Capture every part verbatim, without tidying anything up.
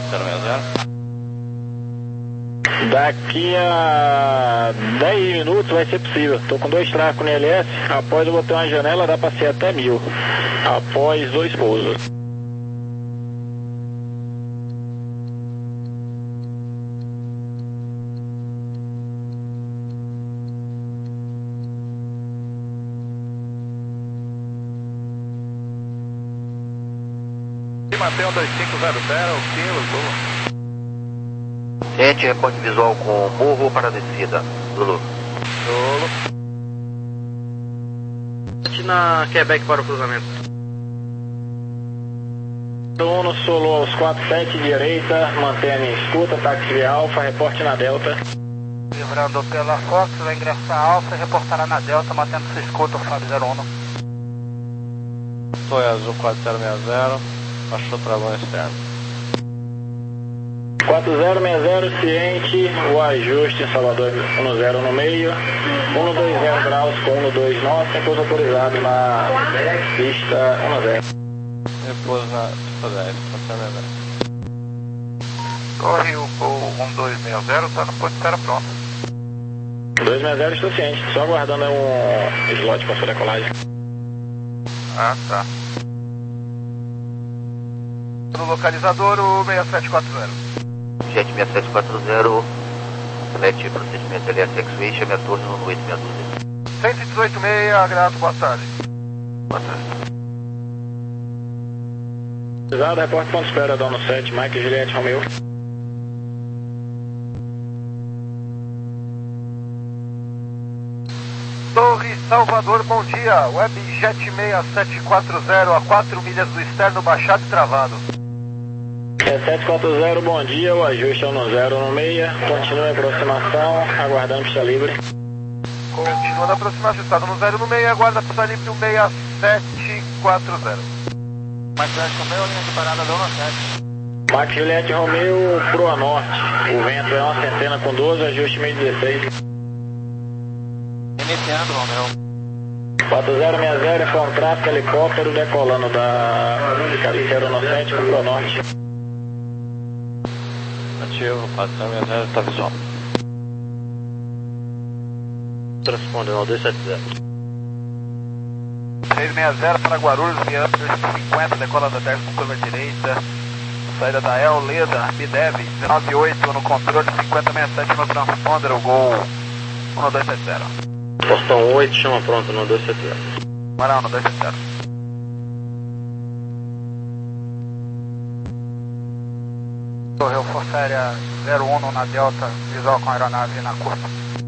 zero seis zero. Daqui a dez minutos vai ser possível. Tô com dois tracos no L S. Após eu botar uma janela, dá pra ser até mil. Após dois pousos. Mantenha dois cinco zero zero, Kilo, Zulu. Gente, reporte visual com morro para descida. Zulu. Zulu. Na Quebec para o cruzamento. Uno solo aos quatro sete, direita, mantenha a minha escuta, táxi via Alfa, reporte na Delta. Livrando pela Fox, vai ingressar a Alfa e reportará na Delta, mantendo sua escuta, o Fábio zero um. Foi azul quatro zero seis zero, baixou travão externo. quatro zero seis zero, ciente, o ajuste em Salvador um zero no meio, um dois zero graus com um dois nove, sem pouso autorizado na pista um zero. Depois na pista dez, quatro zero seis zero. Torre, o voo um dois seis zero está no ponto de espera pronto. dois seis zero, estou ciente, só aguardando um slot para sua decolagem. Ah, tá. No localizador, o seis sete quatro zero. Jet seis sete quatro zero, select procedimento L S X-Way, chame a torre no oito seis doze. cento e dezoito seis, grato, boa tarde. Boa tarde. Pesado, reporte ponto de espera, dono sete, Mike Juliette Romeo. Torre Salvador, bom dia. Webjet seis sete quatro zero a quatro milhas do externo, baixado e travado. seis sete quatro zero, bom dia, o ajuste é um zero no meio, continue a aproximação, aguardando pista livre. Continua a aproximação, estado no zero no meio, aguarda pista livre, o seis sete quatro zero. Mike Juliette Romeo, linha de parada, dona sete. Mike Juliette Romeo, proa norte, o vento é uma centena com doze, ajuste meio dezesseis. Iniciando, Romeo. quatro zero seis zero, informa tráfego, helicóptero decolando da cabeceira no sete para o proa norte. Ativo, quatro zero seis zero, está visual. Transpondendo ao dois sete zero. seis seis zero para Guarulhos, via cinquenta, decola da dez com curva direita. Saída da El Leda, Bidev, dezenove oito no controle, cinquenta sessenta e sete no transponder, o gol um dois sete zero. Postão oito, chama pronto no dois sete zero. Marão, no dois sete zero. Torre Força Aérea zero um na Delta, visual com aeronave na curta.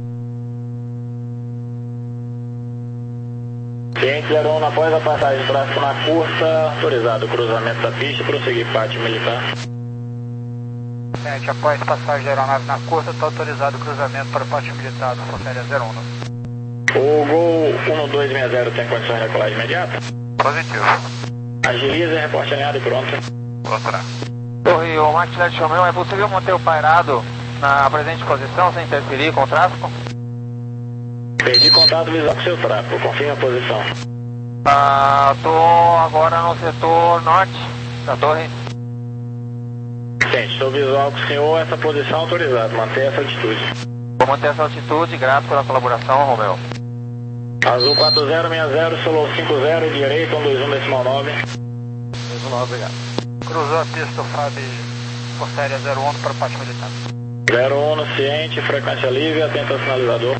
Ciente zero um, após a passagem de tráfego na curta, autorizado o cruzamento da pista, prosseguir pátio militar. Ciente, após passagem de aeronave na curta, está autorizado o cruzamento para o pátio militar do Força Aérea zero um. O gol um dois seis zero tem condições de decolagem imediata? Positivo. Agiliza, reporte alinhado e pronto. Outra. Torre, o Mike Juliette Romeo, é possível manter o pairado na presente posição sem interferir com o tráfego? Perdi contato visual com seu tráfego, confirma a posição. Ah, tô agora no setor norte da torre. Ciente, estou visual com o senhor, essa posição autorizada, manter essa altitude. Vou manter essa altitude, grato pela colaboração, Romeo. Azul quatro zero seis zero, solo cinco zero, direita um dois um decimal nove. dois um nove, obrigado. Cruzou a pista o Fábio, Força Aérea zero um para o pátio militar. zero um, ciente, frequência livre, atento ao sinalizador.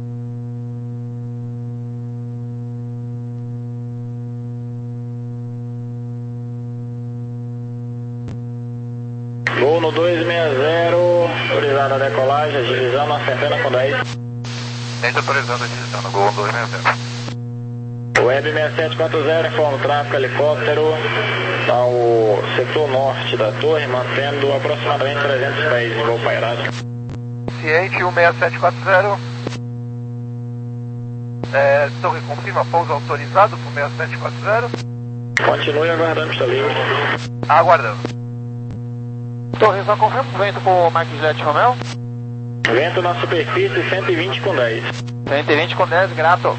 Gol no dois seis zero, autorizado a decolagem, agilizando a centena com dez. Gente autorizando a digitando, gol um dois seis zero. Web seis sete quatro zero, informa o tráfego, helicóptero ao setor norte da torre, mantendo aproximadamente trezentos pés em voo pairado. Ciente, o seis sete quatro zero. É, torre confirma pouso autorizado para o seis sete quatro zero. Continue aguardando pista livre. Aguardando. Torre, só confirma o vento com o Mike Juliette Romeo? Vento na superfície cento e vinte com dez. cento e vinte com dez, grato.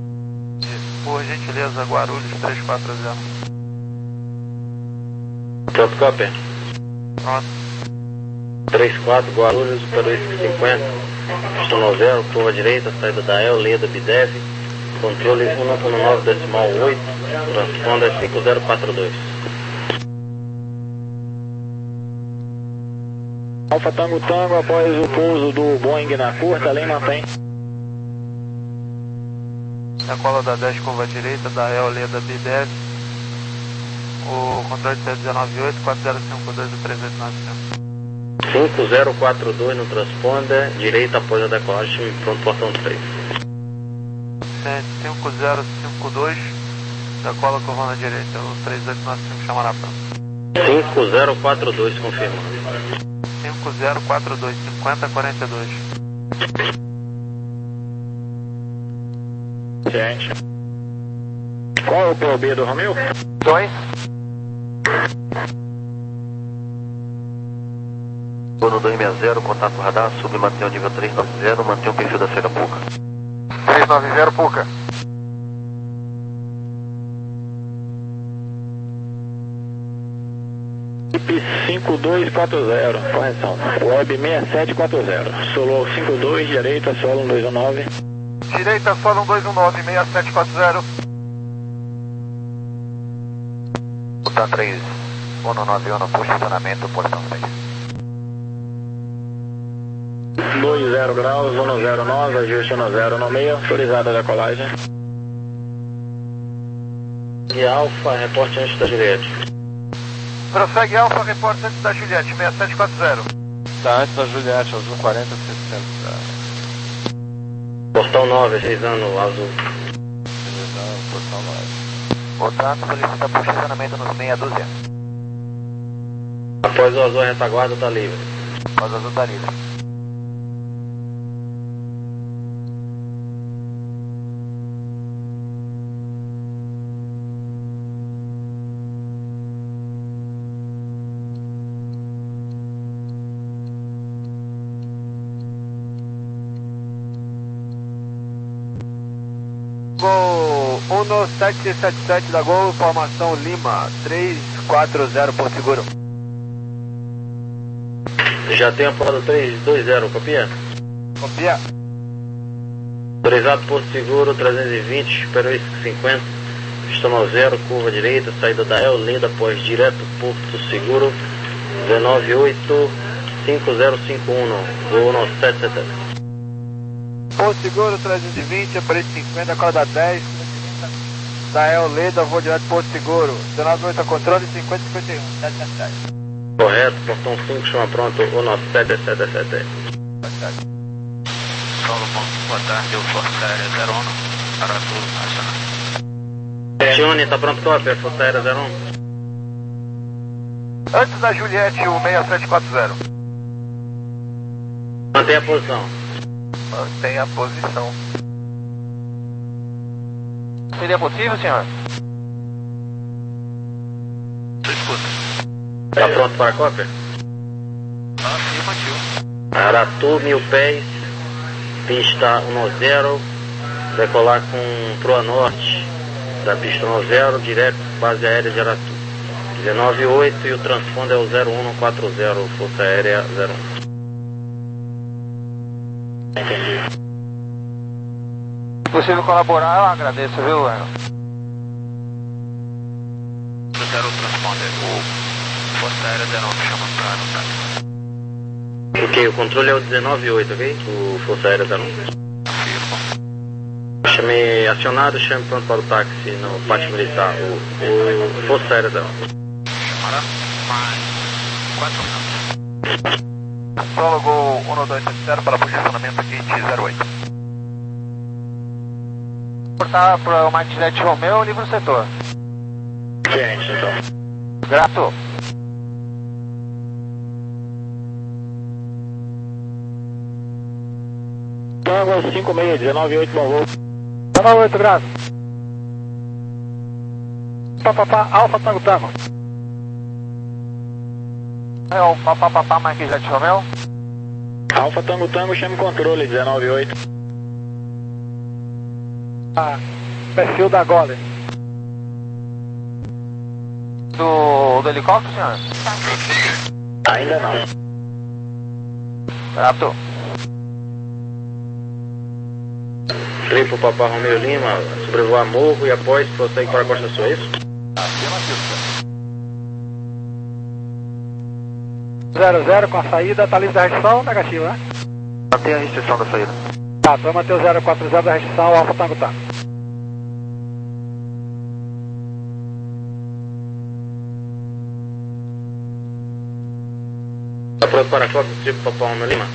Por gentileza, Guarulhos três quatro zero. Top Copper. Pronto. três quatro, Guarulhos, Peruísco cinquenta. Pistão no zero, curva direita, saída da El, Leda, Bidev. Controle um um nove decimal oito, transponder cinco zero quatro dois. Alfa Tango Tango, após o pouso do Boeing na curta, além mantém. Decola da dez, curva direita, da El, Leda, Bidev. O controle de sete um nove oito, quatro zero cinco dois do três oito nove cinco. cinco zero quatro dois no transponder, direita após a decolagem, pronto portão três. cinco zero cinco dois, decola curva na direita, o três oito nove cinco chamará para. cinco zero quatro dois, confirma. cinco zero quatro dois, cinquenta quarenta e dois. Gente. Qual é o P O B do Romeu? dois. Turno dois seis zero, contato radar, sub mantém o nível três nove zero, mantém o perfil da Serra Puca. três nove zero, Puca. I P cinco dois quatro zero, correção. Web seis sete quatro zero. Solo cinco dois, direita, solo um dois um nove. Direita, solo um dois um nove, seis sete quatro zero. Puta três um nove um, posicionamento, portão seis. dois zero graus, um zero nove, ajuste um zero no meio, autorizada a decolagem. E Alfa, reporte antes da Juliette. Prossegue Alfa, reporte antes da Juliette, seis sete quatro zero. Tá antes da Juliette, azul quarenta seiscentos. Portão nove, realizando azul. Portão nove. Portanto, solicita posicionamento nos meia dúzia. Após o azul, a retaguarda está livre. Após o azul está livre. Gol um sete sete sete da Gol, formação Lima, três quatro zero por seguro. Já tem a porta três dois zero, copia? Copia. Autorizado por seguro, trezentos e vinte, Peruísco cinquenta. Pistão no zero, curva direita, saída da El, Leda, após direto, Porto Seguro, nove oito cinco zero cinco um, voo no sete sete sete. Porto Seguro, trezentos e vinte, preço cinquenta, corda dez, da El Leda, voo direto Porto Seguro, dezenove oito, controle, cinquenta cinquenta e um, sete sete sete. Correto, portão cinco, chama pronto, o nosso sete sete sete. Paulo Ponto, boa tarde, eu Força Aérea zero um, Aratu Nacional. Tione, tá pronto, cópia, Força Aérea zero um. Antes da Juliette, o seis sete quatro zero. Mantenha a posição. Mantém a posição. Seria possível, senhor? Tu escuta. Tá pronto para a cópia? Afirmativo. Aratu, mil pés, pista um zero, decolar com proa norte da pista um zero, direto base aérea de Aratu. dezenove oito e o transponder é o zero um quatro zero, Força Aérea zero um. Entendi. Se possível colaborar, eu agradeço, viu, Werner? zero transponder, o Força Aérea zero um chama pra anotar. Ok, o controle é o dezenove oito, ok? O Força Aérea zero um. Chame acionado, chame pronto para o táxi no pátio militar, o, o Força Aérea zero um. Chamará mais quatro minutos. Solo Gol um dois sete zero para posicionamento gate zero oito. Portar para o Martinete Romeu, livre o setor. Gente, então. Grato. Tango cinco seis, dezenove oito, bom voo. dezenove oito, grato. Papapá, Alfa Tango Tango. É o papapá, Marquinhos de Romeu. Alfa Tango Tango, chame controle, dezenove oito. Ah, perfil da Gole. Do, do helicóptero, senhor? Ainda não. Prato. Triple Papa Romeo Lima, sobrevoar morro e após prossegue para a Costa Sul, é isso? zero zero com a saída, tá livre da restrição, negativa, né? Mantém a restrição da saída. Tá, vai manter o zero quatro zero da restrição, Alfa Tango tá. Tá pronto para a cota do Triple Papa Romeo Lima?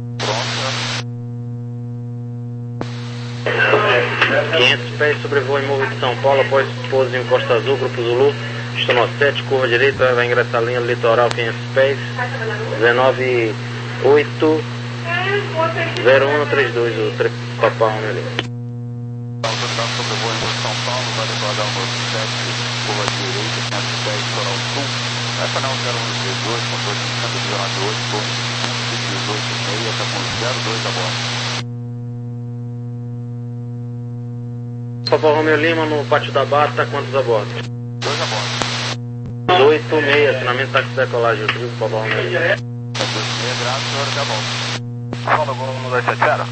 quinhentos pés, sobrevoo em morro de São Paulo, após pouso em Costa Azul, Grupo Zulu, Estou sete, curva direita, vai ingressar a linha litoral quinhentos pés, dezenove oito zero um três dois, o Triple Papa Romeo Lima. Autoridade sobrevoo em São Paulo, vai declarar o sete, curva direita, quinhentos pés, litoral sul, vai para o zero um três dois, motor de cento e dezenove oito, torre cento e dezoito e meio, está com zero dois a bordo. Papa Romeo Lima no pátio da Barra, quantos a bordo? Dois a bordo. oito seis, assinamento táxi decolagem, o Triple Papa Romeo Lima. seis graus, senhor, já bom. Fala, um dois sete zero.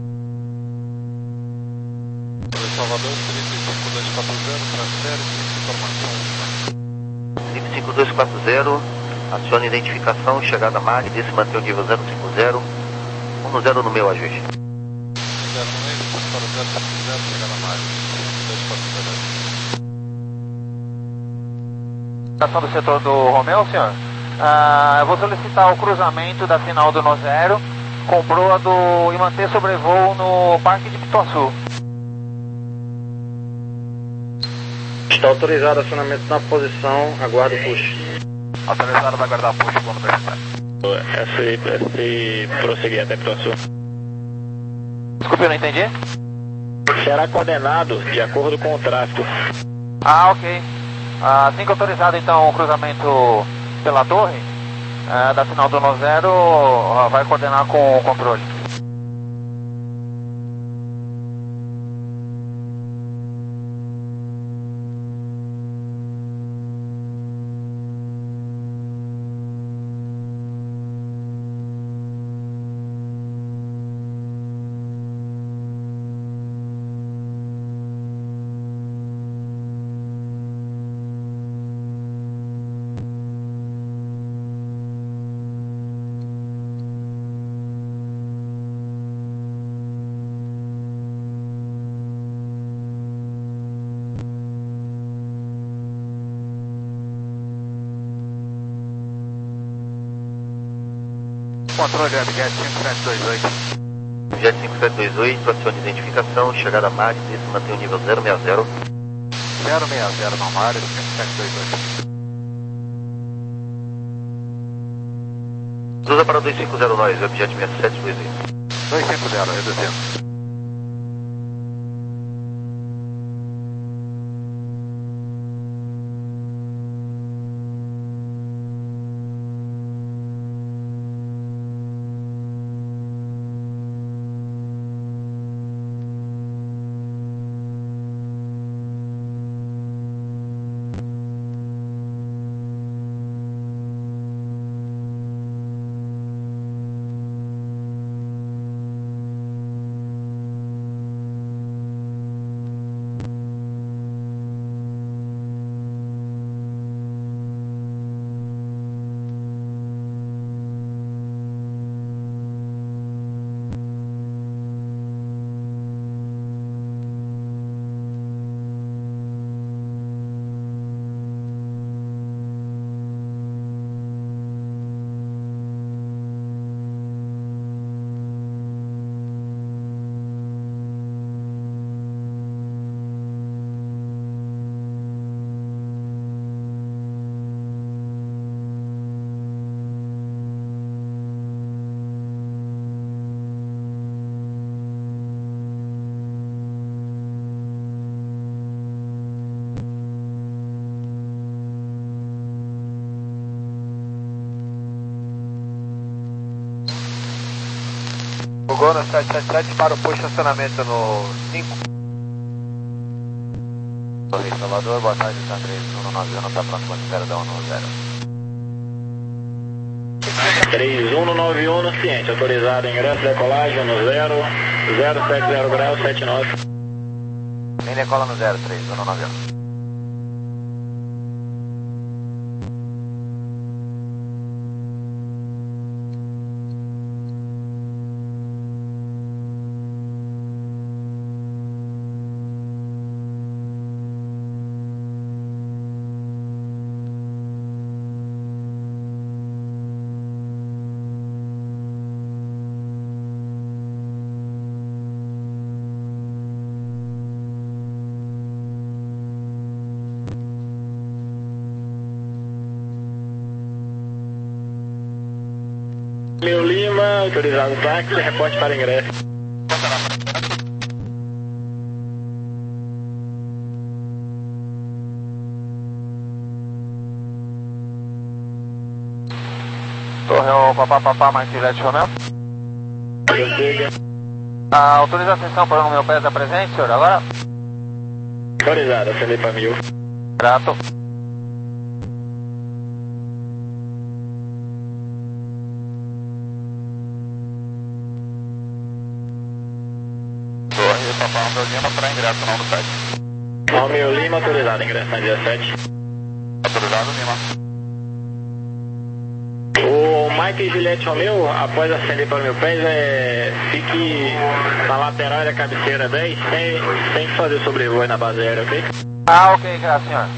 Salvador, cinco cinco dois quatro zero, transfere, informação. cinco cinco dois quatro zero, acione identificação, chegada a Mari, desse mantém o nível zero cinco zero, um zero no meu ajuste. zero um meio, para o zero cinco zero, chegada a Mari, dois quatro zero. Estação do setor do Romeu, senhor. Ah, eu vou solicitar o cruzamento da final do No Zero com proa do, e manter sobrevoo no Parque de Pituaçu. Está autorizado acionamento na posição, aguardo o push. Autorizado, vai guardar push quando perceber. S I prosseguir até Pituaçu. Desculpe, eu não entendi. Será coordenado de acordo com o tráfego. Ah, ok. Ah, assim que autorizado então o cruzamento pela torre, ah, da final do No Zero, ah, vai coordenar com o controle. Controle Jet cinco sete dois oito. Jet cinco sete dois oito, acione identificação, chegada a Mari, desse mantém o nível zero seis zero. zero seis zero na Mari, cinco sete dois oito. Cruza para dois cinco zero nove, Webjet seis sete dois oito. dois cinco zero, reduzindo. Gol no sete sete sete para o push estacionamento no cinco. Torre Salvador, boa tarde, está três um nove um, está pronto para espera da um zero. três um nove um, ciente, autorizado, ingresso, decolagem, no zero, zero sete zero graus, sete nove. Nem decola no zero, três um nove um. Meu Lima, autorizado táxi, reporte para ingresso. Torre ao Papá Papá, Mike Juliette Romeo. Ah, autoriza a ascensão para o meu pé da presente, senhor, agora? Autorizado, acendei para mil. Grato. Torre Papá Romeo Lima para ingresso não do site. Romeo Lima, autorizado, ingresso na dezessete. Autorizado, Lima. O Mike Juliette Romeo, após acender para o meu pés, é, fique na lateral da cabeceira dez, sem, sem fazer sobrevoo aí na base aérea, ok? Ah, ok, graças, senhor.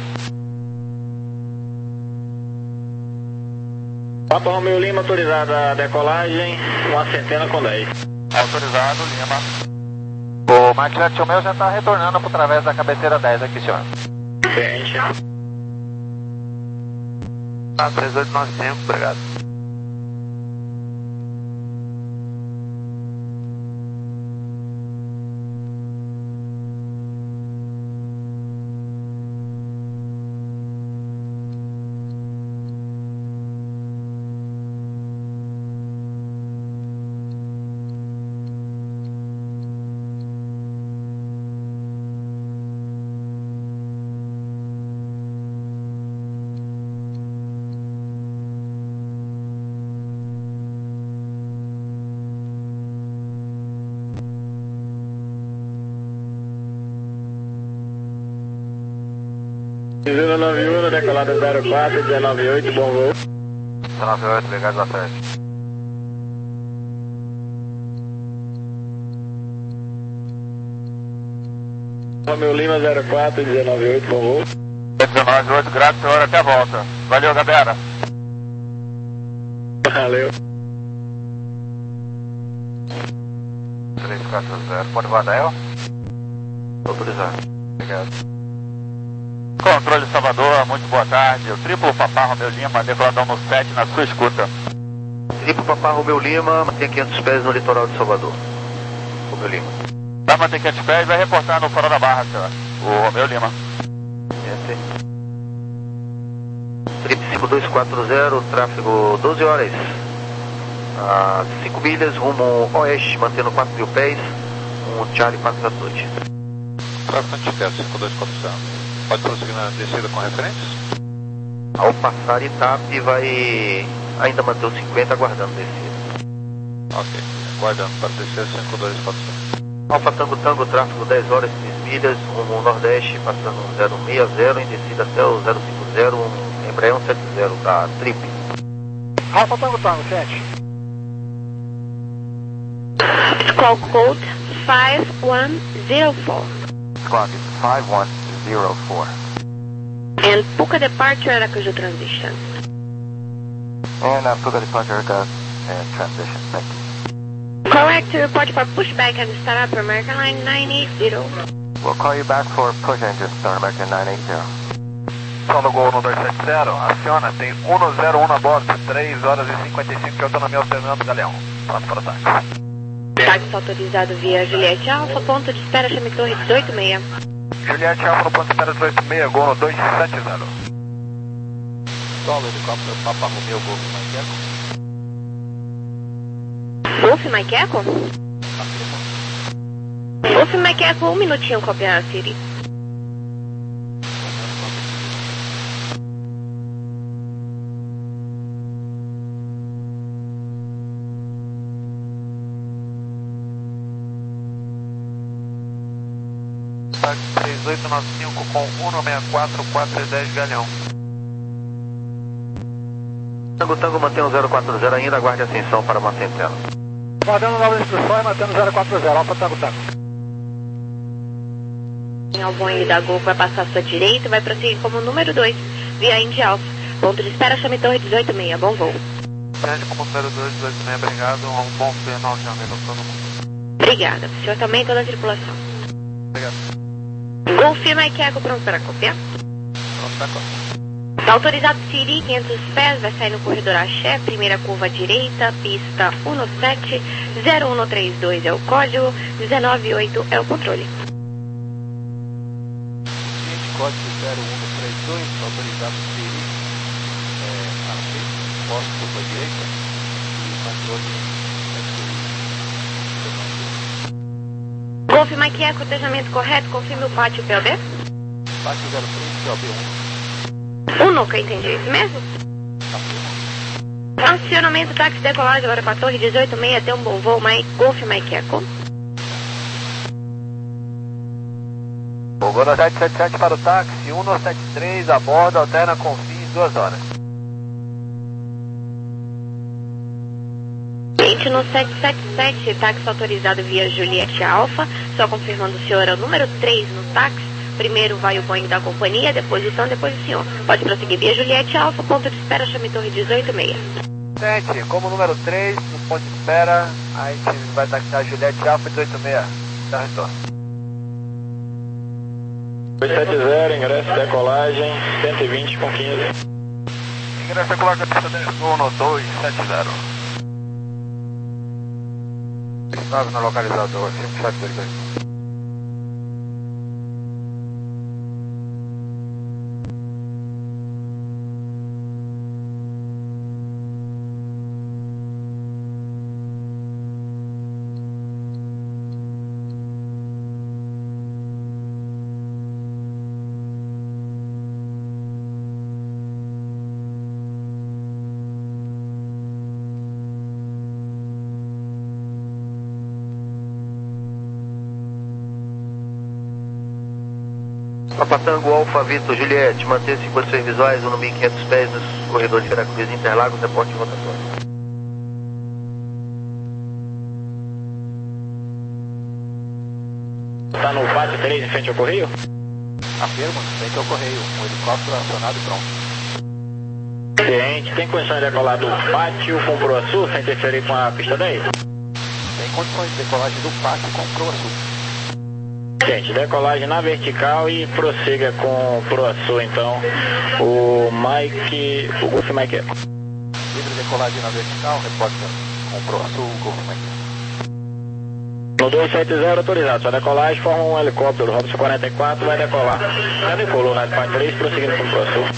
Papa Romeo Lima, autorizada a decolagem, uma centena com dez. Autorizado, Lima. O Mike Juliette Romeo já está retornando por através da cabeceira dez aqui, senhor. Ciente. Ah, três oito nove cinco, obrigado. zero nove um, decolada zero quatro, dezenove oito, bom voo. dezenove oito, obrigado, boa tarde. Romeo Lima zero quatro, dezenove oito, bom voo. dezenove oito, grato, senhor, até a volta. Valeu, galera. Valeu. três quatro zero, pode voar daí? Autorizado. Obrigado. Controle Salvador, muito boa tarde. O triplo Papá Romeo Lima, decoladão no sete na sua escuta. Triplo Papá Romeo Lima, mantém quinhentos pés no litoral de Salvador. Romeo Lima. Vai manter quinhentos pés, vai reportar no Fora da Barra, senhor. O Romeo Lima. Esse. Trip cinco dois quatro zero, tráfego doze horas. Ah, cinco milhas, rumo oeste, mantendo quatro mil pés. Um Charlie quatro da noite. Tráfego antitético cinco dois quatro zero. Pode prosseguir na descida com referências? Ao passar Itape, vai ainda manter os cinquenta, aguardando descida. Ok, aguardando para descer cinco dois quatro zero. Alfa Tango Tango, tráfego dez horas, seis milhas, rumo nordeste, passando zero seis zero, em descida até o zero cinco zero, um Embraer cento e setenta da Trip. Alfa Tango Tango, sete. Call code five one zero four. Clock is five one zero four. And Puka departure Aracaju transition. And uh, Puka departure aircraft and transition, thank you. Correct to report for pushback and startup for American Line nine eight zero. We'll call you back for push engine, start American nine eight zero. São do Gol um dois sete zero, aciona, tem um zero um na bordo, três horas e cinquenta e cinco de autonomia alternando Galeão. Pronto para o táxi. Táxi autorizado via Juliette Alfa, ponto de espera, chame Torre dezoito seis. Juliette Alfa no ponto de espera dezoito seis, Gol no dois sete zero. Solo helicóptero Papa Romeo Golf Maqueco. Golf Mike Echo? Golf Mike Echo, um minutinho, copiar a Siri. oito nove cinco com um nove quatro quatro dez Galeão. Tango Tango mantém o zero quatro zero ainda, aguarde a ascensão para uma centena. Guardando novas instruções, mantendo zero quatro zero, Alfa Tango Tango. O Boeing da Gol vai passar à sua direita e vai prosseguir como número dois, via Indy Alpha. Ponto de espera, chame Torre dezoito seis, bom voo. Grande como número dois, dezoito seis, obrigado, um bom final de janeiro a todo mundo. Obrigada, o senhor também e toda a tripulação. Obrigado. Golf Mike Echo pronto para copiar. Pronto para copiar. Está autorizado Siri, quinhentos pés, vai sair no corredor Axé, primeira curva direita, pista um sete zero um três dois é o código, dezenove oito é o controle. Código zero um três dois, autorizado Siri, é, Axé, posto curva direita e controle. Golf Mike Echo, cotejamento correto, confirme o pátio P O B. Pátio zero três, P O B um. Um nunca entendi, isso mesmo? Acionamento, táxi, decolagem agora para a Torre dezoito seis, tem um bom voo, Mike, Golf Mike Echo. Gol sete sete sete para o táxi, um sete três, a bordo, alterna com fim em duas horas. Gente, no sete sete sete, táxi autorizado via Juliette Alpha, só confirmando o senhor é o número três no táxi. Primeiro vai o Boeing da companhia, depois o T A M, depois o senhor. Pode prosseguir via Juliette Alpha, ponto de espera, chame Torre dezoito seis. Gente, como número três, no ponto de espera, a gente vai taxar Juliette Alpha dezoito seis. Dá retorno. dois sete zero, ingresso, decolagem, cento e vinte com quinze. Ingresso, decolagem, pista dez, um dois sete zero. nove no localizador, cinco sete dois dois. Papa Tango Alfa Vitor Juliette, manter-se em posições visuais, um mil e quinhentos pés nos corredores de Veracruz Interlagos, reporte de rotações. Está no pátio três em frente ao correio? Afirma, em frente ao correio, um helicóptero acionado e pronto. Ciente, tem condições de decolar do pátio com proa sul, sem interferir com a pista dez? Tem condições de decolagem do pátio com proa sul. Gente, decolagem na vertical e prossiga com proa sul, então, o Mike, o Golf Mike Echo. Livre decolagem na vertical, reporta com proa sul, Golf Mike Echo. No dois sete zero, autorizado, sua decolagem forma um helicóptero, Robson quarenta e quatro, vai decolar. Já decolou na Alpine três, prosseguindo com proa sul.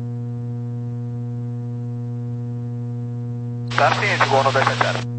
Tá ciente, gol no dois sete zero.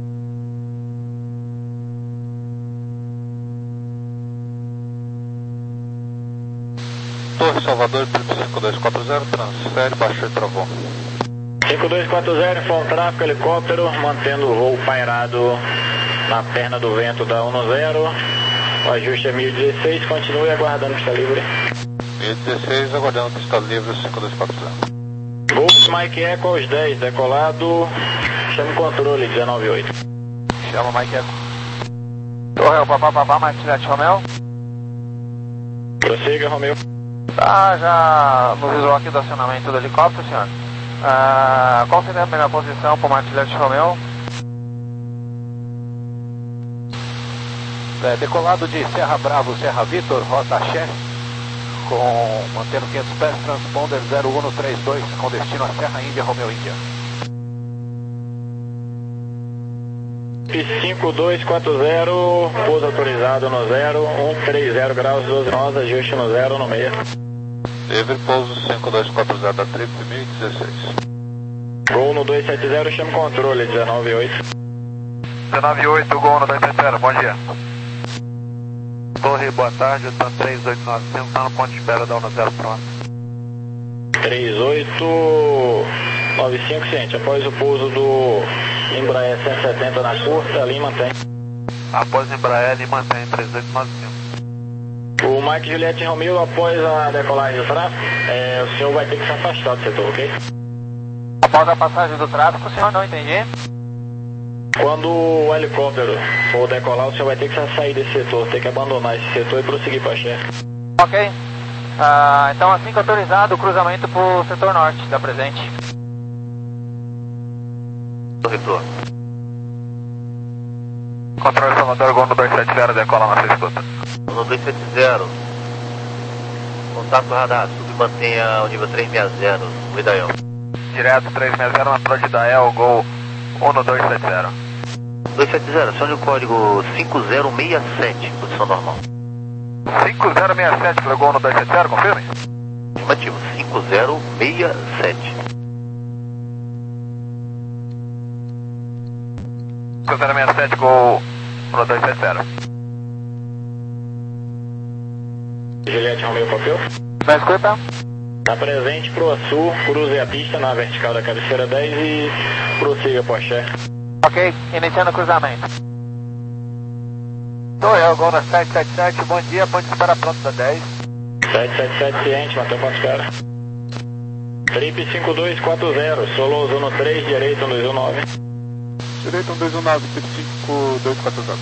Torre Salvador, cinco dois quatro zero, transfere, baixou e travou. cinco dois quatro zero, informa tráfego, helicóptero, mantendo o voo pairado na perna do vento da um zero. O ajuste é mil e dezesseis, continue aguardando pista livre. mil e dezesseis, aguardando pista livre, cinco dois quatro zero. Golf Mike Echo aos dez, decolado, chame controle, dezenove oito. Chama Mike Echo. Torre, papá, papá, Martinete Romeu. Prossiga, Romeu. Tá já no visual aqui do acionamento do helicóptero, senhor. Ah, qual seria a melhor posição para o Martinete Romeu? É, decolado de Serra Bravo, Serra Vitor, rota Axé, com mantendo quinhentos pés, transponder zero um três dois, com destino a Serra Índia, Romeu Índia. cinco dois quatro zero, pouso autorizado no zero, um três zero graus, doze nós, ajuste no zero, no meio. Livre pouso cinco dois quatro zero da Trip, mil e dezesseis. Gol no dois sete zero, chame controle, dezenove oito. dezenove oito, gol no dois sete zero, bom dia. Torre, boa tarde, tá três oito nove cinco, tá no ponto de espera da um zero, pronto. três oito nove cinco, ciente, após o pouso do Embraer cento e setenta na curta, ali mantém. Após Embraer, ele mantém três oito nove cinco. O Mike Juliette Romeo, após a decolagem do tráfego, é, o senhor vai ter que se afastar do setor, ok? Após a passagem do tráfego, o senhor não entendi? Quando o helicóptero for decolar, o senhor vai ter que sair desse setor, ter que abandonar esse setor e prosseguir para a Xé. Ok. Ah, então, assim que autorizado, o cruzamento para o setor norte da presente. Retorno. Controle Salvador, Gol no dois sete zero, decola na sua escuta. No dois sete zero. Contato radar, submantenha o nível três seis zero, o Idael. Direto três seis zero na Pro de Idael, Gol um no dois sete zero. dois sete zero, acione o código cinco zero seis sete, posição normal. cinco zero seis sete, para o Gol no dois sete zero, confirme? Afirmativo, cinco zero seis sete. cinco zero seis sete, Gol no dois sete zero. Juliette Romeo, papel. Me escuta? Na presente, pro sul, cruze a pista na vertical da cabeceira dez e prossiga para a Xé. Ok, iniciando o cruzamento. Sou eu, Gol na sete sete sete, bom dia, ponte de espera pronto da dez. sete sete sete ciente, mantém o ponto de espera. Trip cinco dois quatro zero, Solo Zona três, direito um dois um nove. Direito um dois um nove, cinco dois quatro zero.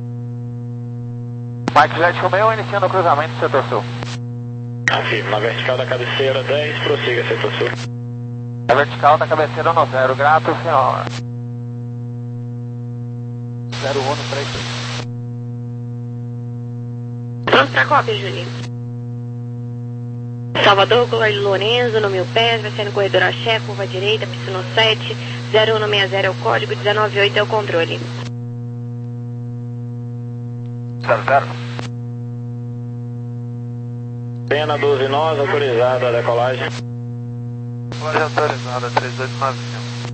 Mike Juliette Romeo, iniciando o cruzamento do setor sul. Afirmo, na vertical da cabeceira dez, prossiga setor sul. Na vertical da cabeceira um zero, grato, senhor. zero um três. Pronto pra cópia, Julinho. Salvador, Correio Lorenzo, no mil pés, vai ser no corredor Axé, curva direita, pista no sete, zero um seis zero é o código, dezenove oito é o controle. zero zero. Pena doze nós, autorizada a decolagem. Colagem autorizada, três dois nove cinco.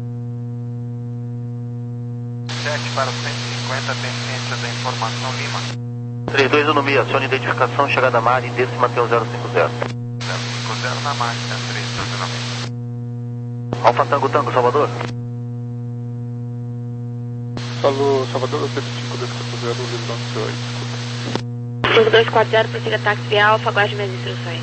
sete para cento e cinquenta, tendência da informação Lima. três dois um seis, acione identificação, chegada a mar e desce e mantém o zero cinco zero. zero cinco zero na marcha, três dois nove. Alfa Tango Tango, Salvador. Solo Salvador, cinco dois quatro zero, Lisbon oito. cinco dois quatro zero, prossiga táxi via Alfa, aguarde minhas instruções.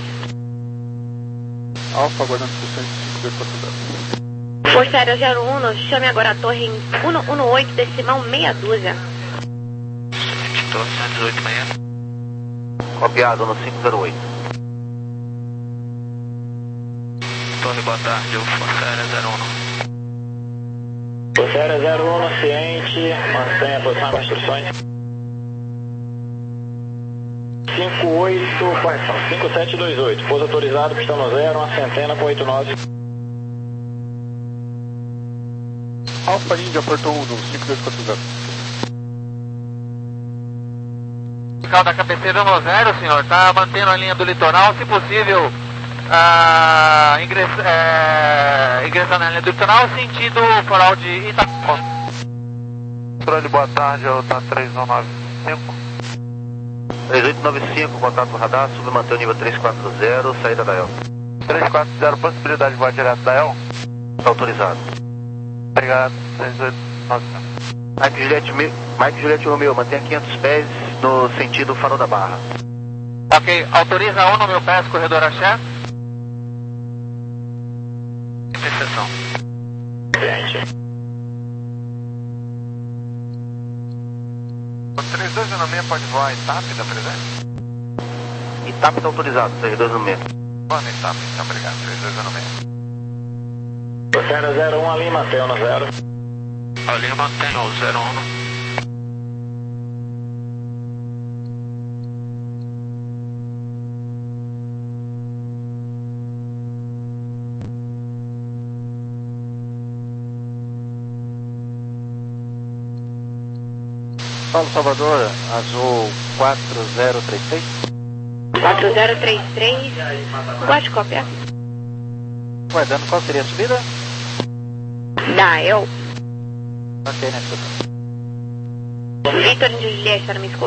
Alfa, aguardando instruções cinco dois quatro zero. Força Aérea zero um, chame agora a torre em cento e dezoito, decimal meia dúzia. Estou cento e dezoito meia. Copiado no cinco zero oito. Torre, boa tarde, eu Força Aérea zero um. Força Aérea zero um, ciente, mantenha a posição com as instruções. cinco oito, correção, cinco sete dois oito, pouso autorizado, pista no zero, uma centena com oito nove. Alfa Índia, Porto um, cinco dois quatro zero. Vertical da cabeceira um zero, senhor, tá mantendo a linha do litoral, se possível, ah, ingress, é, ingressar na linha do litoral, sentido foral de Itacó. Controle, boa tarde, eu tá três um nove cinco. três oito nove cinco, contato radar, submantém o nível três quatro zero, saída da E L. três quatro zero, possibilidade de voar direto da E L? Está autorizado. Obrigado, três oito nove cinco. Mike Juliette, Mike Juliette Romeo, mantenha quinhentos pés no sentido Farol da Barra. Ok, autoriza um no meu pés, corredor Axé. Interseção. Ciente. O três dois um seis pode voar a Itap da presente? Itap está autorizado, três dois um seis. Boa na Itap, então obrigado, três dois um seis. Força Aérea zero um, ali, mantém no zero. Ali mantém o zero um. Paulo Salvador, Azul quatro zero três três. quatro zero três três, guarde cópia. Guardando, qual seria a subida? Da E L. Ok, né? Vitor de Juliette, está na minha escuta.